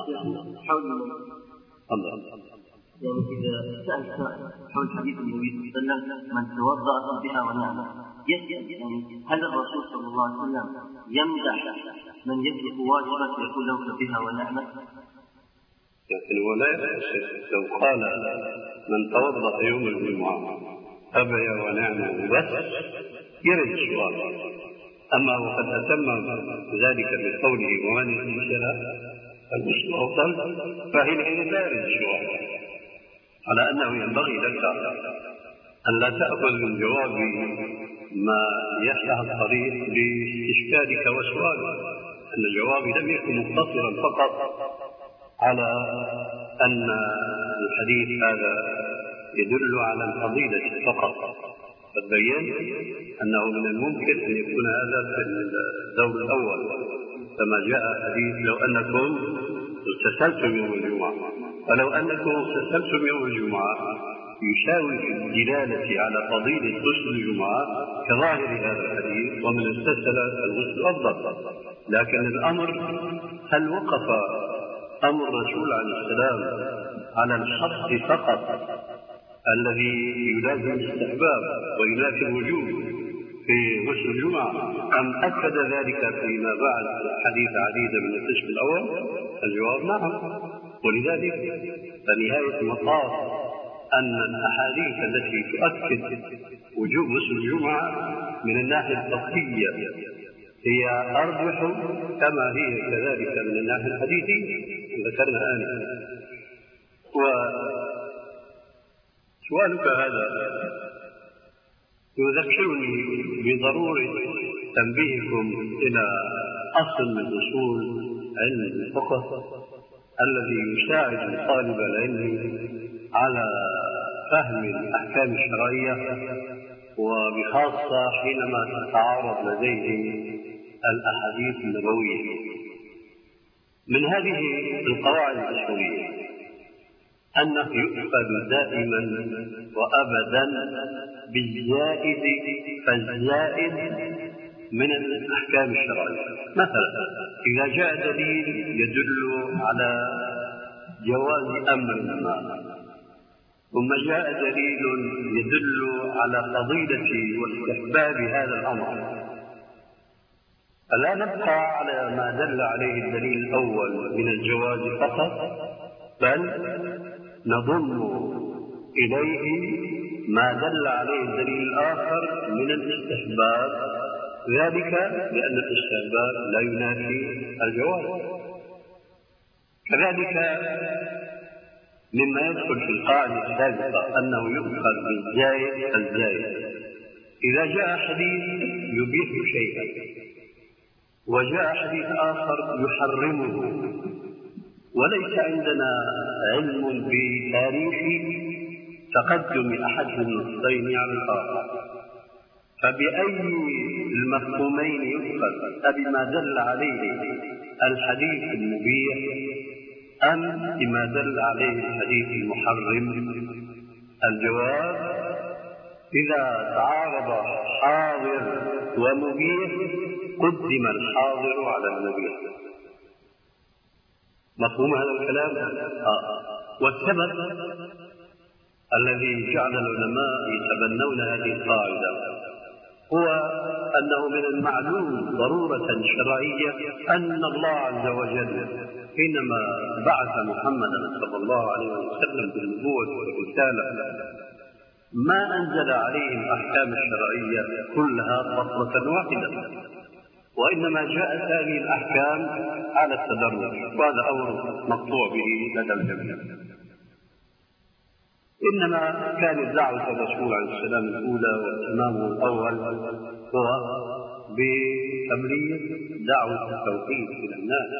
الله. يعني إذا سأل سائل حول حديث النبي صلى الله عليه وسلم من توضأ بها ونعمة، يعني هل الرسول صلى الله عليه وسلم يمدح من يترك واجبا يقول له بها ونعمة؟ لكن ولا لو قال من توضأ يوم الجمعة فبها ونعمة بس يرد السؤال. أما وقد أتم ذلك بقوله ومن اغتسل فالغسل أفضل، فحينئذ لا يرد السؤال. على أنه ينبغي لك أن لا تأخذ من جوابي ما يفتح الطريق لإشكالك وسؤالك، أن جوابي لم يكن مقتصرا فقط على أن الحديث هذا يدل على الفضيلة فقط، قد بينت أنه من الممكن أن يكون هذا في الدور الأول كما جاء حديث لو أنكم اغتسلتم يوم الجمعة، فلو أنكم اغتسلتم يوم الجمعة يشاوي في الدلالة على فضيلة غسل الجمعة كظاهر هذا الحديث، ومن اغتسل الغسل أفضل. لكن الأمر هل وقف أمر الرسول عليه السلام على الحظ فقط الذي يلازم الاستحباب وينافي الوجوب في غسل الجمعة، أم أكد ذلك فيما بعد حديث عديدة من القسم الأول؟ الجواب نعم. ولذلك فنهاية المطاف أن الأحاديث التي تؤكد وجوب غسل الجمعة من الناحية الفقهية هي أرجح كما هي كذلك من الناحية الحديثية ذكرنا آنفا. وسؤالك هذا يذكرني بضرورة تنبيهكم إلى أصل من أصول علم الفقه الذي يساعد طالب العلم على فهم الأحكام الشرعية، وبخاصة حينما تتعارض لديه الأحاديث النبوية. من هذه القواعد الأصولية أنه يؤخذ دائما وأبدا بالزائد فالزائد من الأحكام الشرعية. مثلا إذا جاء دليل يدل على جواز أمر ما، ثم جاء دليل يدل على فضيلة واستحباب هذا الأمر، فلا نبقى على ما دل عليه الدليل الأول من الجواز فقط، بل نضم إليه ما دل عليه الدليل الآخر من الاستحباب، ذلك لأن الاستحباب لا ينافي الجواز. كذلك مما يدخل في القاعدة السابقة أنه يؤخذ بالزايد الزايد. إذا جاء حديث يبيح شيئا وجاء حديث آخر يحرمه، وليس عندنا علم بتاريخ تقدم أحد النصين على الآخر، فبأي المفهومين يؤخذ؟ أبما دل عليه الحديث المبيح أم بما دل عليه الحديث المحرم؟ الجواب: إذا تعارض حاضر ومبيح قدم الحاضر على المبيح. مفهوم هذا الكلام؟ آه. والسبب الذي جعل العلماء يتبنون هذه القاعدة هو أنه من المعلوم ضرورة شرعية أن الله عز وجل حينما بعث محمدا صلى الله عليه وسلم بالنبوة والرسالة ما أنزل عليه الأحكام الشرعية كلها خطوة واحدة، وإنما جاءت هذه الأحكام على التدرج، وهذا أمر مقطوع به لدى الجميع. إنما كانت دعوة الرسول عليه السلام الأولى واهتمامه الأول هو بتبليغ دعوة التوحيد إلى الناس.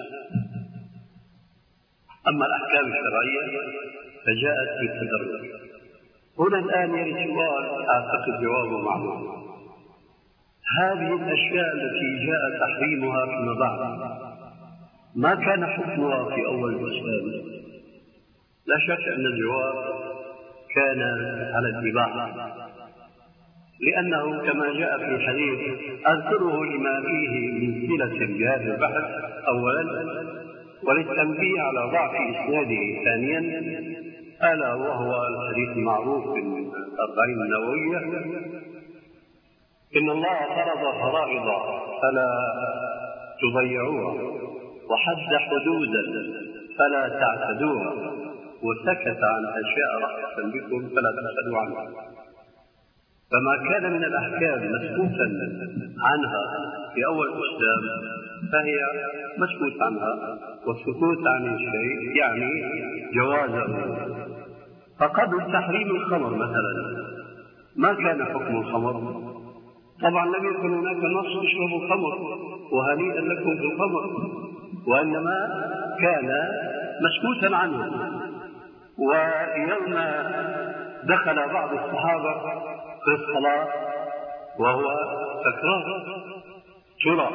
أما الأحكام الشرعية فجاءت بالتدرج. هنا الآن يرد سؤال أعتقد جوابه معلوم: هذه الأشياء التي جاء تحريمها فيما بعد ما كان حكمها في أول الإسلام؟ لا شك أن الجواب كان على الإباحة، لأنه كما جاء في الحديث أذكره لما فيه من صلة بهذا البحث أولا، وللتنبيه على ضعف إسناده ثانيا، ألا وهو الحديث المعروف من الأربعين النووية: إن الله فرض فرائض فلا تضيعوها، وحد حدودا فلا تعتدوها، وسكت عن أشياء رحمة بكم فلا تسألوا عنها. فما كان من الأحكام مسكوتا عنها في أول الإسلام فهي مسكوت عنها، والسكوت عن الشيء يعني جوازه. فقبل تحريم الخمر مثلا ما كان حكم الخمر؟ طبعا لم يكن هناك نص اشربوا الخمر وهنيئا لكم بالخمر، وإنما كان مسكوتا عنه. ويوم دخل بعض الصحابة في الصلاة وهو سكران، ترى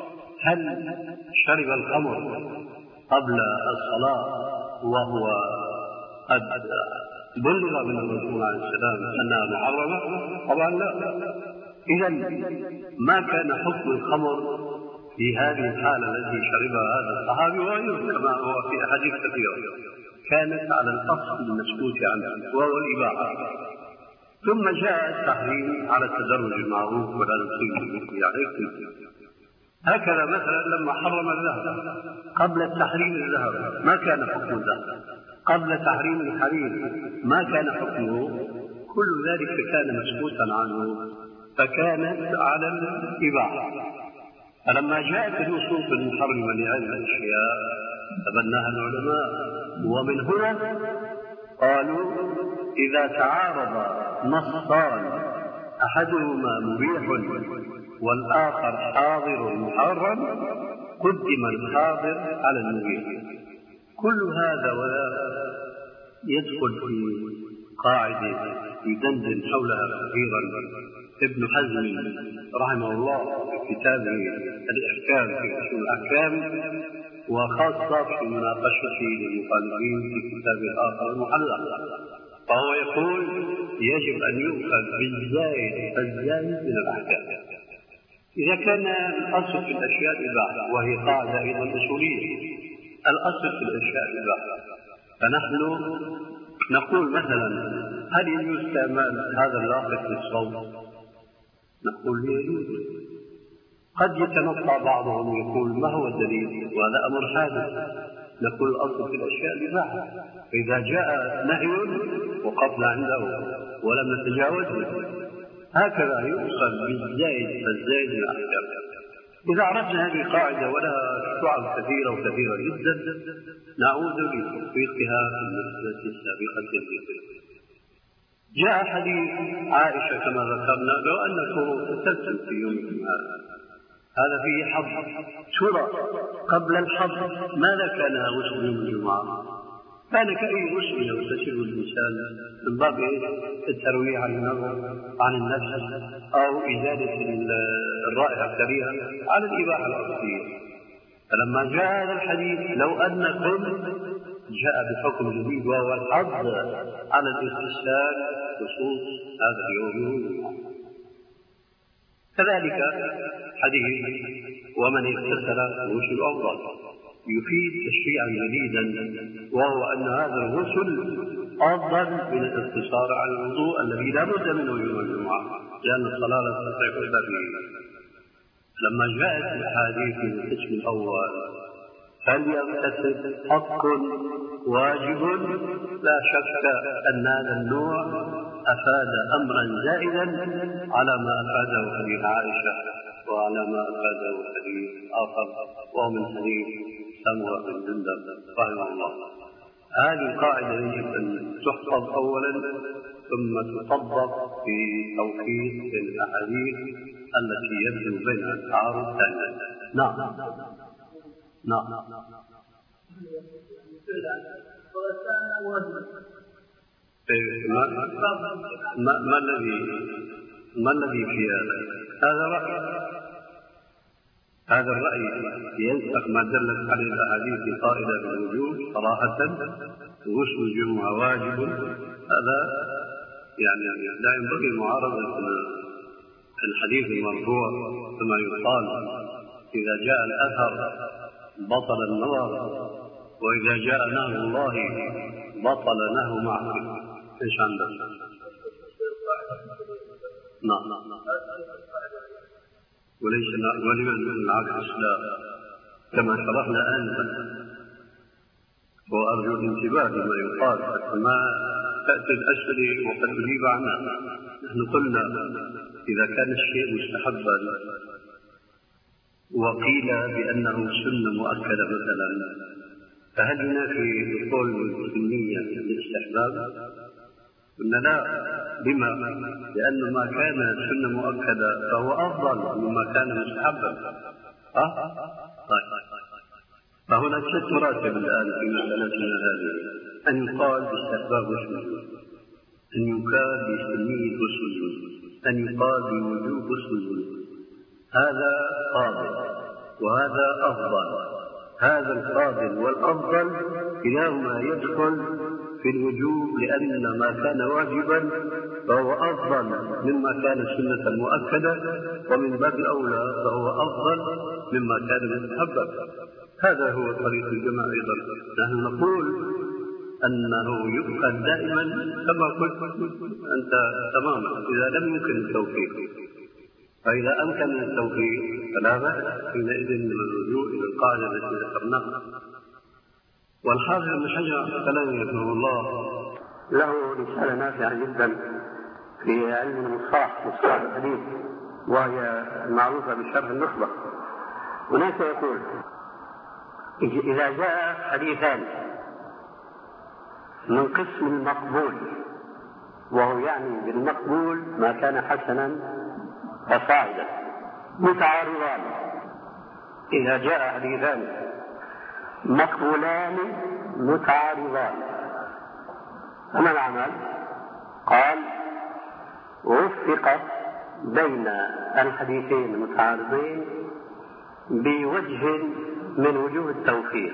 هل شرب الخمر قبل الصلاة وهو قد بلغ من الرسول عليه السلام أنها محرمة؟ طبعا لا. إذا ما كان حكم الخمر في هذه الحالة التي شربها هذا الصحابي وغيره كما هو في أحاديث كثيرة، كانت على الأصل المسكوت عنه وهو الإباحة. ثم جاء التحريم على التدرج المعروف ولا نصيب المثل عليكم. هكذا مثلا لما حرم الذهب قبل تحريم الذهب ما كان حكم الذهب، قبل تحريم الحرير ما كان حكمه، كل ذلك كان مسكوتا عنه، فكانت على الإباحة. فلما جاءت النصوص المحرمة لهذه الأشياء تبناها العلماء، ومن هنا قالوا إذا تعارض نصان أحدهما مبيح والآخر حاضر محرم قدم الحاضر على المبيح. كل هذا ولا يدخل في قاعدة يدندن حولها كثيرا ابن حزم رحمه الله في كتابه الإحكام في أصول الأحكام، وخاصة في مناقشته للمخالفين في كتابه الآخر المحلى، فهو يقول يجب أن يؤخذ بالزائد الزائد من الأحكام. إذا كان الأصل في الأشياء الإباحة، وهي قاعدة أيضا أصولية، الأصل في الأشياء الإباحة، فنحن نقول مثلا هل يجوز استعمال هذا اللاقط للصوت؟ نقول يجوز. قد يتنطع بعضهم ويقول ما هو الدليل وهذا أمر حادث، نقول الأصل في الأشياء الإباحة، فإذا جاء نهي وقفنا عنده ولم نتجاوزه. هكذا يؤخذ بالزائد فالزائد من الأحكام. إذا عرفنا هذه القاعدة ولها شعب كثيرة وكثيرة جدا نعود لتطبيقها في المسألة السابقة التي جاء حديث عائشة كما ذكرنا لو أنكم اغتسلتم في يومكم هذا، هذا فيه حظ. ترى قبل الحظ ماذا كان غسل يوم الجمعة؟ كان كأي غسل يغتسله الإنسان من باب الترويح عن النظر عن النفس أو إزالة الرائحة الكريهة على الإباحة الأصلية. فلما جاء هذا الحديث لو أنكم جاء بحكم جديد وهو الحظ على الاغتسال خصوص هذا اليوم. كذلك حديث ومن اغتسل غسل أفضل يفيد تشريعا جديدا، وهو أن هذا الغسل أفضل من الاقتصار على الوضوء الذي لا بد منه يوم الجمعة، لأن الصلاة لا تصح إلا به. لما جاءت الأحاديث في القسم الأول فليغتسل حق واجب، لا شك أن هذا النوع أفاد أمرا زائدا على ما أفاده حديث عائشة وعلى ما أفاده حديث آخر وهو من حديث سمرة بن جندب رحمه الله. هذه القاعدة يجب أن تحفظ أولا ثم تطبق في توحيد الأحاديث التي يبدو بينها التعارض ثانيا. نعم نعم ما, ما الذي ما الذي في هذا؟ هذا رأي، هذا الرأي ينسخ ما دلت عليه الأحاديث القائلة بالوجوب صراحة. غسل الجمعة واجب، هذا يعني لا ينبغي معارضة الحديث المرفوع كما يقال إذا جاء الأثر بطل النظر، وإذا جاء نهي الله بطل نهي معه. ايش عندك؟ نعم وليس ولمن العكس لا كما شرحنا آنفا. وأرجو الانتباه لما يقال حتى ما تأتي الأسئلة وقد تجيب عنها. نحن قلنا إذا كان الشيء مستحبا وقيل بأنه سنة مؤكدة مثلا، فهل ينافي القول السنية الاستحباب؟ قلنا لا. لما؟ لأن ما كان سنة مؤكدة فهو أفضل مما كان مستحبا. أه؟ طيب. فهناك ست مراتب الآن في مسألتنا هذه: أن يقال باستحباب والسجود، أن يقال بسنية والسجود، أن يقال بوجوب والسجود. هذا فاضل وهذا أفضل. هذا الفاضل والأفضل كلاهما يدخل في الوجوب، لأن ما كان واجبا فهو أفضل مما كان سنة مؤكدة، ومن باب أولى فهو أفضل مما كان مستحبا. هذا هو طريق الجمع أيضا. نحن نقول أنه يؤخذ دائما كما قلت أنت تماما إذا لم يمكن التوفيق، فإذا أمكن التوفيق فلا بأس حينئذ من الرجوع إلى القاعدة التي ذكرناها. والحافظ ابن حجر كلامه رحمه الله له رسالة نافعة جدا في علم المصطلح مصطلح الحديث، وهي المعروفة بشرح النخبة. هناك يقول: إذا جاء حديثان من قسم المقبول، وهو يعني بالمقبول ما كان حسنا فصاعدا، متعارضان، إذا جاء حديثان مقبولان متعارضان فما العمل؟ قال: وفق بين الحديثين المتعارضين بوجه من وجوه التوفيق.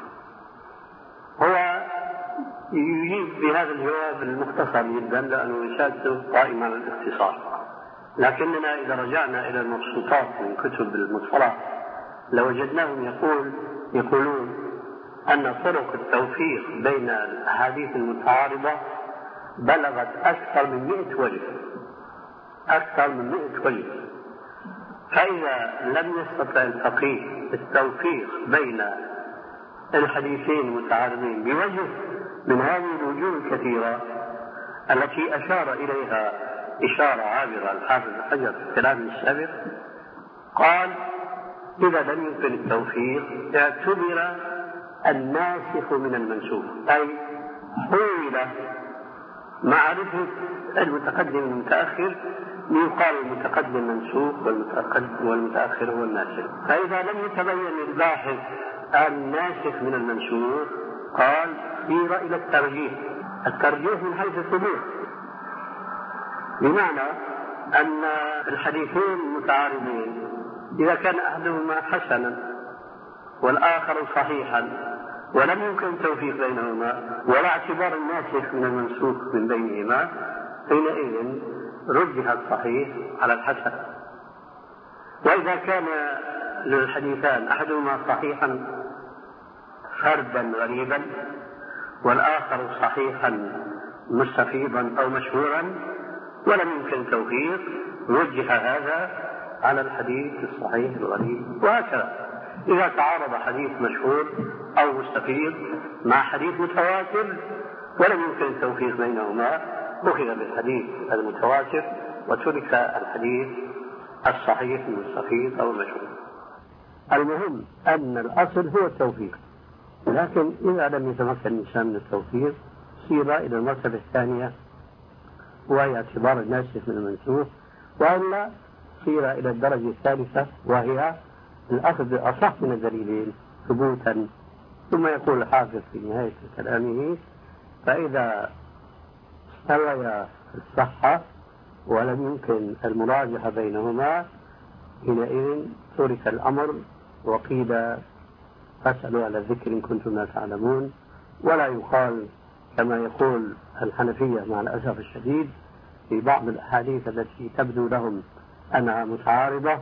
هو يجيب بهذا الجواب المختصر جدا لأنه رسالته قائمة على الاختصار، لكننا إذا رجعنا إلى المبسوطات من كتب المصطلح لوجدناهم يقول يقولون أن طرق التوفيق بين الأحاديث المتعارضة بلغت أكثر من مئة وجه، أكثر من مئة وجه. فإذا لم يستطع الفقيه التوفيق بين الحديثين المتعارضين بوجه من هذه الوجوه الكثيرة التي أشار إليها إشارة عابرة الحافظ ابن حجر في الكلام السابق، قال: إذا لم يمكن التوفيق اعتبر الناسخ من المنسوخ، أي حول معرفة المتقدم والمتأخر ليقال المتقدم منسوخ والمتأخر هو الناسخ. فإذا لم يتبين الباحث الناسخ من المنسوخ قال: سير إلى الترجيح. الترجيح من حيث الثبوت، بمعنى أن الحديثين المتعارضين إذا كان أحدهما حسنا والآخر صحيحا ولم يمكن التوفيق بينهما ولا اعتبار الناسخ من المنسوخ من بينهما، حينئذ رجح الصحيح على الحسن. وإذا كان للحديثان أحدهما صحيحا فردا غريبا والآخر صحيحا مستفيضا أو مشهورا ولم يمكن التوفيق، رجح هذا على الحديث الصحيح الغريب. وهكذا إذا تعارض حديث مشهور أو مستفيض مع حديث متواتر ولم يمكن التوفيق بينهما، أخذ بالحديث المتواتر وترك الحديث الصحيح المستفيض أو المشهور. المهم أن الأصل هو التوفيق، لكن إذا لم يتمكن الإنسان من التوفيق سير إلى المرتبة الثانية وهي اعتبار الناسخ من المنسوخ، وإلا سير إلى الدرجة الثالثة وهي الأخذ بأصح من الدليلين ثبوتا. ثم يقول الحافظ في نهاية كلامه: فإذا استويا الصحة ولم يمكن المراجعة بينهما حينئذ ترك الأمر وقيل فاسألوا على الذكر إن كنتم لا تعلمون. ولا يقال كما يقول الحنفية مع الأسف الشديد في بعض الأحاديث التي تبدو لهم أنها متعارضة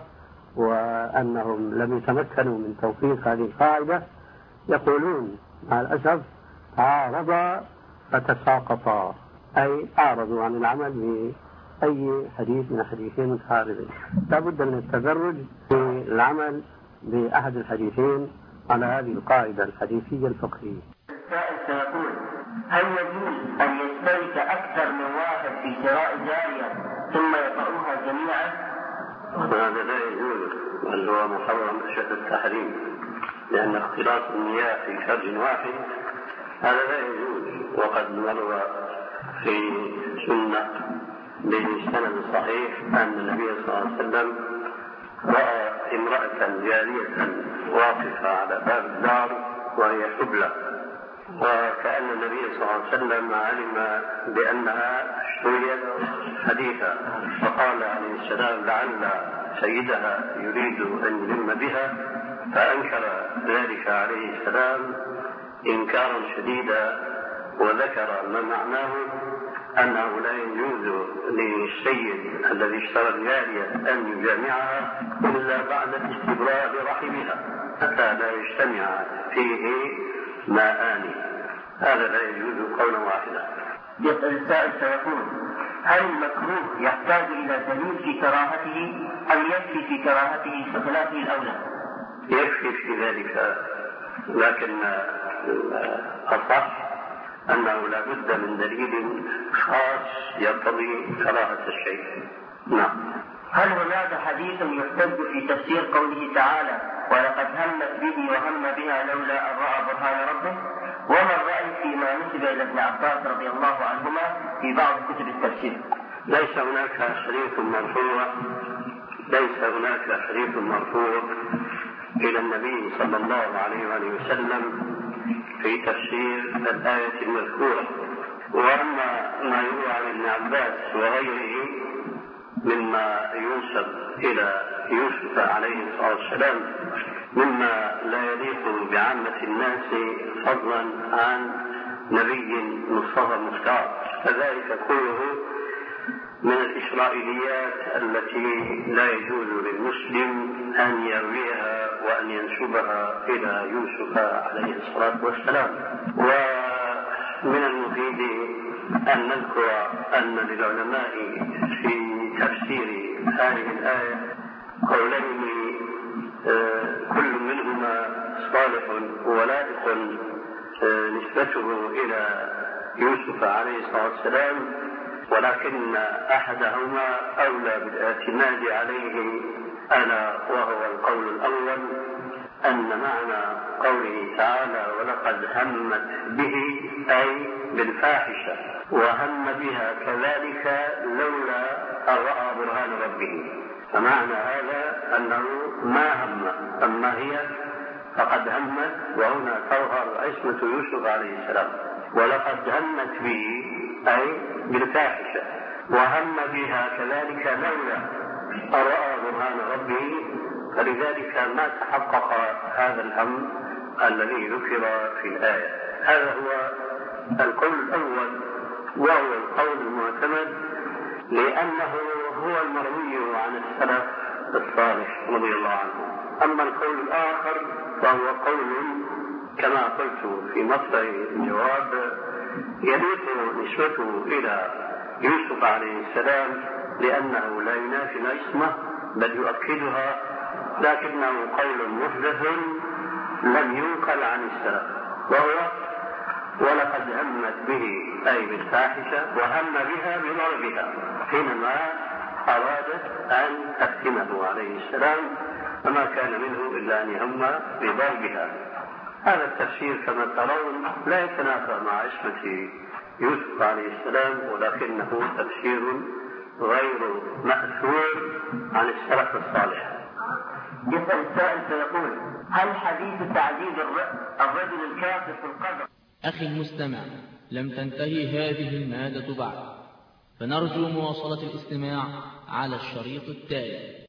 وأنهم لم يتمكنوا من توفيق هذه القاعدة، يقولون مع الأسف تعارضا فتساقطا، أي أعرضوا عن العمل بأي حديث من حديثين متعارضين. لا بد من التدرج في العمل بأحد الحديثين على هذه القاعدة الحديثية الفقهية. السائل سيقول: هل يجوز أن يشترك أكثر من واحد في شراء جارية ثم يقرؤها جميعا؟ هذا لا يجوز، بل هو محرم أشد التحريم، لأن اختلاط المياه في شرج واحد هذا لا يجوز. وقد مر في سنة بسند صحيح أن النبي صلى الله عليه وسلم رأى امرأة جارية واقفة على باب الدار وهي حبلى، وكأن النبي صلى الله عليه وسلم علم بأنها اشتريت حديثا، فقال عليه السلام لعل سيدها يريد أن يلم بها، فأنكر ذلك عليه السلام إنكارا شديدا، وذكر ما معناه أنه لا يجوز للسيد الذي اشترى الجارية أن يجامعها إلا بعد استبراء رحمها حتى لا يجتمع فيه ماءان، هذا لا يجوز قولا واحدا. يسأل السائل فيقول: هل المكروه يحتاج إلى دليل في كراهته أم يكفي في كراهته بخلافه الأولى؟ يكفي في ذلك، لكن الصح أنه لا بد من دليل خاص يقتضي كراهة الشيء. نعم. هل هناك حديث يحتج في تفسير قوله تعالى: ولقد همت به وهم بها لولا أن رأى برهان ربه؟ وما الرأي فيما نسب إلى ابن عباس رضي الله عنهما في بعض كتب التفسير؟ ليس هناك حديث مرفوع ليس هناك حديث مرفوع إلى النبي صلى الله عليه وآله وسلم في تفسير الآية المذكورة. وأما ما يروى عن ابن عباس وغيره مما ينسب إلى يوسف عليه الصلاة والسلام مما لا يليق بعامة الناس فضلا عن نبي مصطفى مختار، فذلك كله من الإسرائيليات التي لا يجوز للمسلم أن يرويها وأن ينسبها إلى يوسف عليه الصلاة والسلام. ومن المفيد أن نذكر أن للعلماء في تفسير هذه الآية قولين كل منهما صالح ولائق نسبته إلى يوسف عليه الصلاة والسلام، ولكن أحدهما أولى بالاعتماد عليه، ألا وهو القول الأول، أن معنى قوله تعالى ولقد همت به أي بالفاحشة، وهم بها كذلك لولا أن رأى برهان ربه، فمعنى هذا أنه ما هم، أما هي فقد همت، وهنا تظهر عصمة يوسف عليه السلام. ولقد همت به أي بالفاحشة، وهم بها كذلك لولا أن رأى برهان ربه، فلذلك ما تحقق هذا الهم الذي ذكر في الآية. هذا هو القول الأول، وهو القول المعتمد لأنه هو المروي عن السلف الصالح رضي الله عنه. أما القول الآخر فهو قول كما قلت في مصدر الجواب يليق نسبته إلى يوسف عليه السلام لأنه لا ينافي العصمة بل يؤكدها، لكنه قول محدث لم ينقل عن السلف، وهو ولقد همت به أي بالفاحشة وهم بها بضربها حينما أرادت أن تفتنه عليه السلام، فما كان منه إلا أن يهم بضربها. هذا التفسير كما ترون لا يتنافى مع عصمة يوسف عليه السلام، ولكنه تفسير غير مأثور عن السلف الصالح. يسأل السائل فيقول: هل حديث تعذيب الرجل الكافر في القبر؟ أخي المستمع، لم تنتهي هذه المادة بعد، فنرجو مواصلة الاستماع على الشريط التالي.